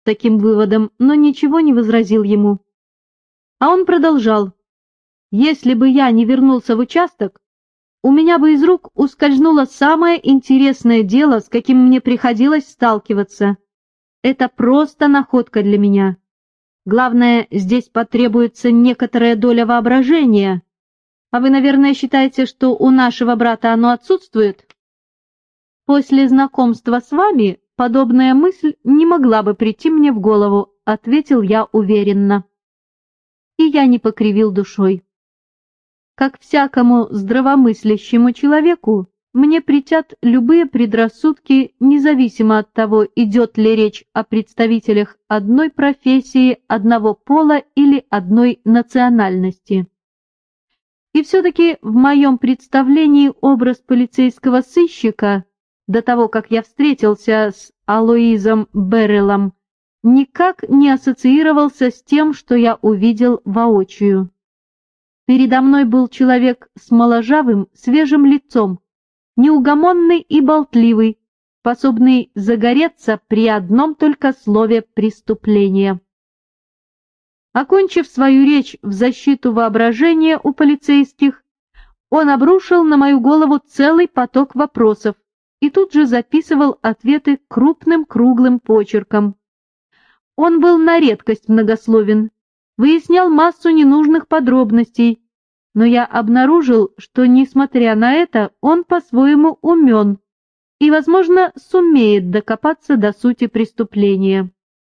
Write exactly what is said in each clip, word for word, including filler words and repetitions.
таким выводом, но ничего не возразил ему. А он продолжал. «Если бы я не вернулся в участок, у меня бы из рук ускользнуло самое интересное дело, с каким мне приходилось сталкиваться. Это просто находка для меня. Главное, здесь потребуется некоторая доля воображения. А вы, наверное, считаете, что у нашего брата оно отсутствует? После знакомства с вами подобная мысль не могла бы прийти мне в голову», — ответил я уверенно. И я не покривил душой. Как всякому здравомыслящему человеку, мне претят любые предрассудки, независимо от того, идет ли речь о представителях одной профессии, одного пола или одной национальности. И все-таки в моем представлении образ полицейского сыщика, до того, как я встретился с Алоизом Берреллом, никак не ассоциировался с тем, что я увидел воочию. Передо мной был человек с моложавым, свежим лицом, неугомонный и болтливый, способный загореться при одном только слове преступления. Окончив свою речь в защиту воображения у полицейских, он обрушил на мою голову целый поток вопросов и тут же записывал ответы крупным круглым почерком. Он был на редкость многословен, выяснял массу ненужных подробностей, но я обнаружил, что, несмотря на это, он по-своему умен и, возможно, сумеет докопаться до сути преступления.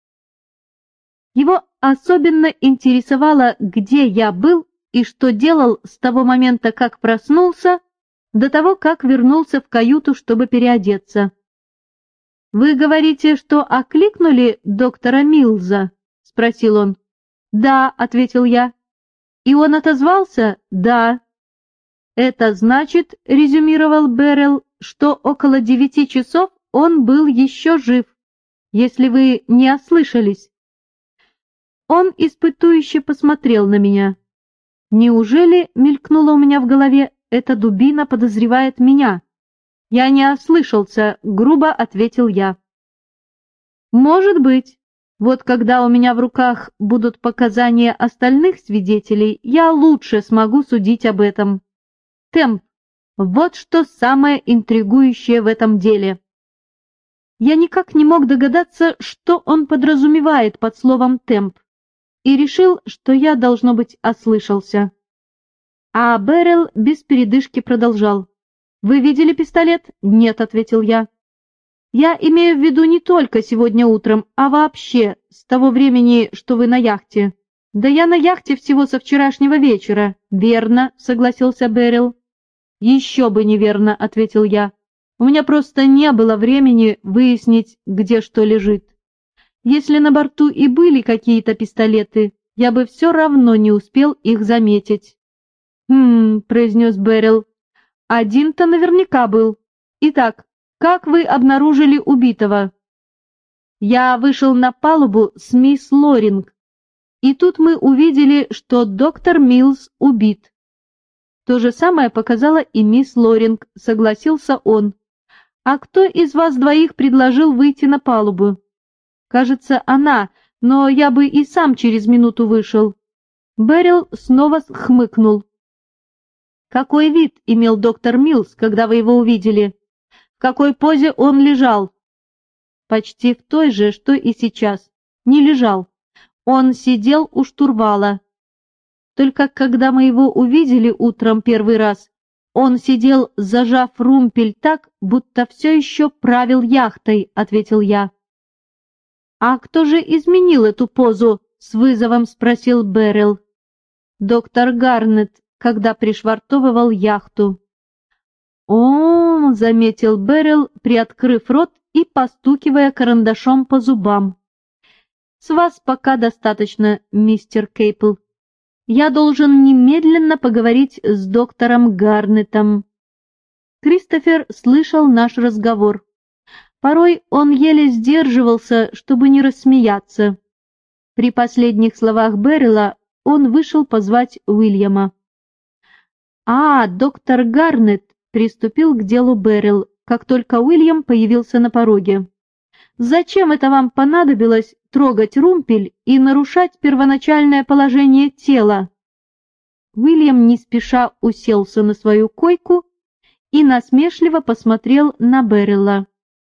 Его особенно интересовало, где я был и что делал с того момента, как проснулся, до того, как вернулся в каюту, чтобы переодеться. «Вы говорите, что окликнули доктора Милза?» — спросил он. «Да», — ответил я. «И он отозвался?» «Да». «Это значит, — резюмировал Беррелл, — что около девяти часов он был еще жив, если вы не ослышались». Он испытующе посмотрел на меня. «Неужели, — мелькнуло у меня в голове, — эта дубина подозревает меня?» «Я не ослышался», — грубо ответил я. «Может быть. Вот когда у меня в руках будут показания остальных свидетелей, я лучше смогу судить об этом. Темп — вот что самое интригующее в этом деле». Я никак не мог догадаться, что он подразумевает под словом «темп», и решил, что я, должно быть, ослышался. А Беррелл без передышки продолжал. «Вы видели пистолет?» «Нет», — ответил я. «Я имею в виду не только сегодня утром, а вообще, с того времени, что вы на яхте». «Да я на яхте всего со вчерашнего вечера». «Верно», — согласился Беррелл. «Еще бы неверно», — ответил я. «У меня просто не было времени выяснить, где что лежит. Если на борту и были какие-то пистолеты, я бы все равно не успел их заметить». «Хм», — произнес Беррелл. «Один-то наверняка был. Итак, как вы обнаружили убитого?» «Я вышел на палубу с мисс Лоринг, и тут мы увидели, что доктор Милз убит». «То же самое показала и мисс Лоринг», — согласился он. «А кто из вас двоих предложил выйти на палубу?» «Кажется, она, но я бы и сам через минуту вышел». Беррелл снова хмыкнул. «Какой вид имел доктор Милз, когда вы его увидели? В какой позе он лежал?» «Почти в той же, что и сейчас. Не лежал. Он сидел у штурвала. Только когда мы его увидели утром первый раз, он сидел, зажав румпель так, будто все еще правил яхтой», — ответил я. «А кто же изменил эту позу?» — с вызовом спросил Беррелл. «Доктор Гарнет, когда пришвартовывал яхту». «О, — заметил Беррелл, приоткрыв рот и постукивая карандашом по зубам. — С вас пока достаточно, мистер Кейпл. Я должен немедленно поговорить с доктором Гарнетом». Кристофер слышал наш разговор. Порой он еле сдерживался, чтобы не рассмеяться. При последних словах Беррелла он вышел позвать Уильяма. «А, доктор Гарнет», — приступил к делу Беррелл, как только Уильям появился на пороге. Зачем это вам понадобилось трогать румпель и нарушать первоначальное положение тела?» Уильям не спеша уселся на свою койку и насмешливо посмотрел на Беррилла.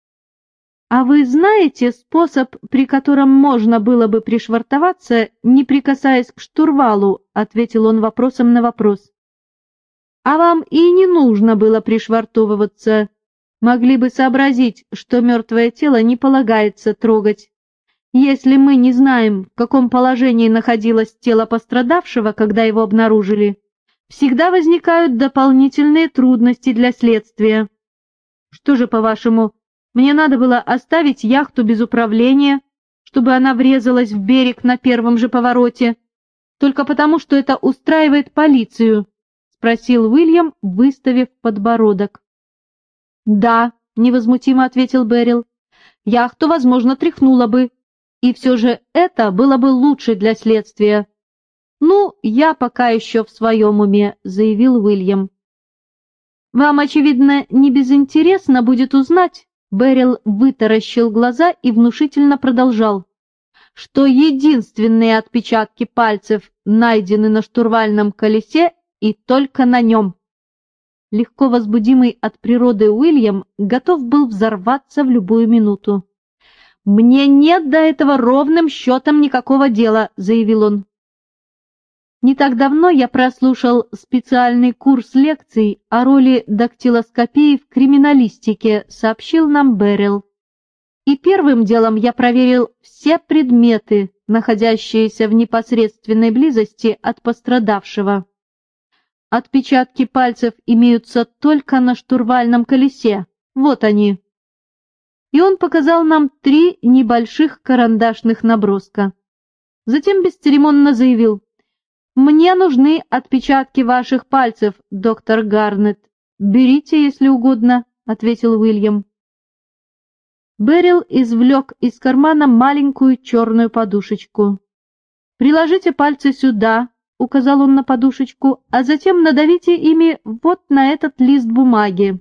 «А вы знаете способ, при котором можно было бы пришвартоваться, не прикасаясь к штурвалу?» — ответил он вопросом на вопрос. «А вам и не нужно было пришвартовываться. Могли бы сообразить, что мертвое тело не полагается трогать. Если мы не знаем, в каком положении находилось тело пострадавшего, когда его обнаружили, всегда возникают дополнительные трудности для следствия. Что же, по-вашему, мне надо было оставить яхту без управления, чтобы она врезалась в берег на первом же повороте, только потому, что это устраивает полицию?» — спросил Уильям, выставив подбородок. «Да», — невозмутимо ответил Беррилл, — «яхту, возможно, тряхнуло бы, и все же это было бы лучше для следствия». «Ну, я пока еще в своем уме», — заявил Уильям. «Вам, очевидно, не безинтересно будет узнать», — Беррилл вытаращил глаза и внушительно продолжал, «что единственные отпечатки пальцев найдены на штурвальном колесе и только на нем». Легко возбудимый от природы Уильям готов был взорваться в любую минуту. «Мне нет до этого ровным счетом никакого дела», — заявил он. «Не так давно я прослушал специальный курс лекций о роли дактилоскопии в криминалистике», — сообщил нам Беррилл. «И первым делом я проверил все предметы, находящиеся в непосредственной близости от пострадавшего. Отпечатки пальцев имеются только на штурвальном колесе. Вот они». И он показал нам три небольших карандашных наброска. Затем бесцеремонно заявил: «Мне нужны отпечатки ваших пальцев, доктор Гарнет. Берите, если угодно», — ответил Уильям. Беррилл извлек из кармана маленькую черную подушечку. «Приложите пальцы сюда», — указал он на подушечку, «а затем надавите ими вот на этот лист бумаги».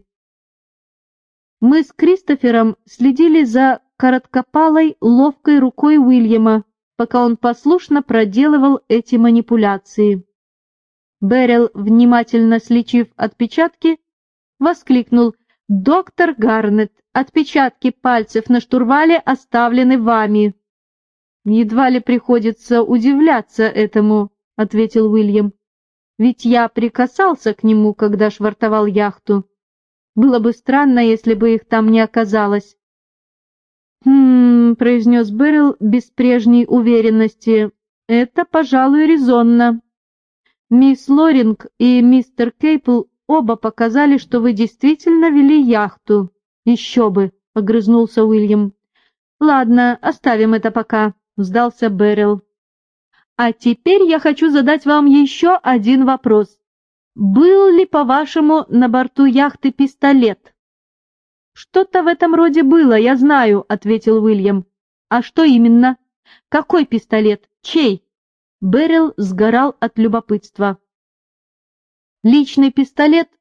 Мы с Кристофером следили за короткопалой, ловкой рукой Уильяма, пока он послушно проделывал эти манипуляции. Беррилл, внимательно сличив отпечатки, воскликнул: «Доктор Гарнет, отпечатки пальцев на штурвале оставлены вами». «Едва ли приходится удивляться этому», — ответил Уильям. «Ведь я прикасался к нему, когда швартовал яхту. Было бы странно, если бы их там не оказалось». «Хм...» — произнес Беррилл без прежней уверенности. «Это, пожалуй, резонно. Мисс Лоринг и мистер Кейпл оба показали, что вы действительно вели яхту». «Еще бы!» — огрызнулся Уильям. «Ладно, оставим это пока», — сдался Беррилл. «А теперь я хочу задать вам еще один вопрос. Был ли, по-вашему, на борту яхты пистолет?» «Что-то в этом роде было, я знаю», — ответил Уильям. «А что именно? Какой пистолет? Чей?» Беррилл сгорал от любопытства. «Личный пистолет